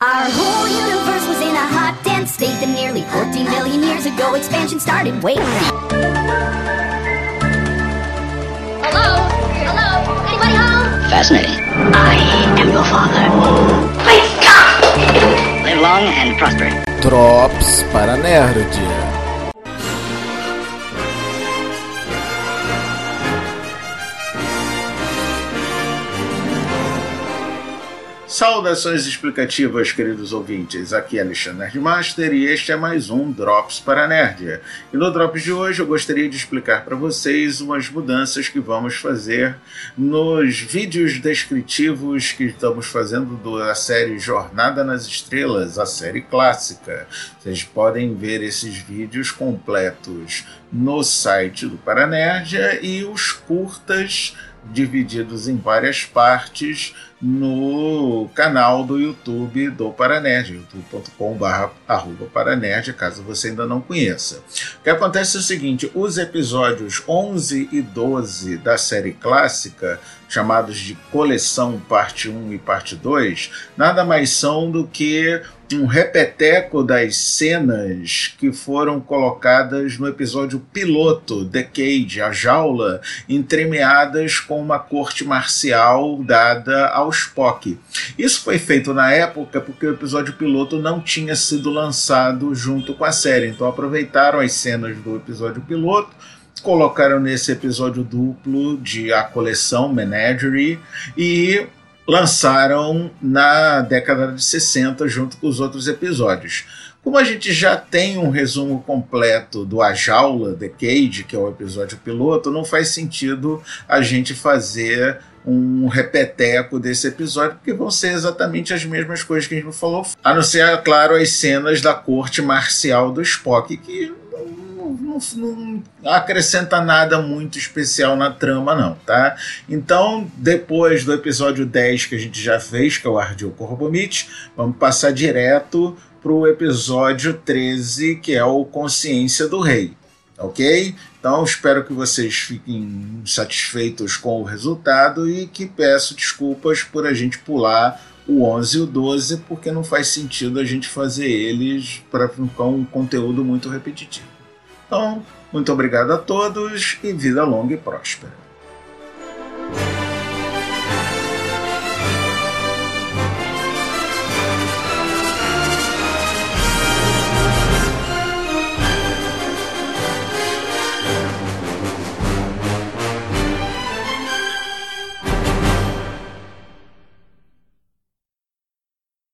Our whole universe was in a hot, dense state that nearly 14 billion years ago expansion started. Wait. Hello? Hello? Anybody home? Fascinating. I am your father. Please stop! Live long and prosper. Drops para Nerd. Saudações explicativas, queridos ouvintes. Aqui é Alexandre Nerdmaster e este é mais um Drops para Nerd. E no Drops de hoje eu gostaria de explicar para vocês umas mudanças que vamos fazer nos vídeos descritivos que estamos fazendo da série Jornada nas Estrelas, a série clássica. Vocês podem ver esses vídeos completos no site do Paranerdia e os curtas divididos em várias partes no canal do YouTube do Paranerdia, youtube.com/paranerdia, caso você ainda não conheça. O que acontece é o seguinte: os episódios 11 e 12 da série clássica, chamados de Coleção Parte 1 e Parte 2, nada mais são do que um repeteco das cenas que foram colocadas no episódio piloto, The Cage, a jaula, entremeadas com uma corte marcial dada ao Spock. Isso foi feito na época porque o episódio piloto não tinha sido lançado junto com a série, então aproveitaram as cenas do episódio piloto, colocaram nesse episódio duplo de A Coleção Menagerie e lançaram na década de 60 junto com os outros episódios. Como a gente já tem um resumo completo do A Jaula, The Cage, que é o episódio piloto, não faz sentido a gente fazer um repeteco desse episódio, porque vão ser exatamente as mesmas coisas que a gente não falou, a não ser, claro, as cenas da corte marcial do Spock, que não acrescenta nada muito especial na trama, não, tá? Então, depois do episódio 10 que a gente já fez, que é o Ardil Corbomite, vamos passar direto para o episódio 13, que é o Consciência do Rei, ok? Então, espero que vocês fiquem satisfeitos com o resultado e que peço desculpas por a gente pular o 11 e o 12, porque não faz sentido a gente fazer eles para ficar um conteúdo muito repetitivo. Então, muito obrigado a todos e vida longa e próspera.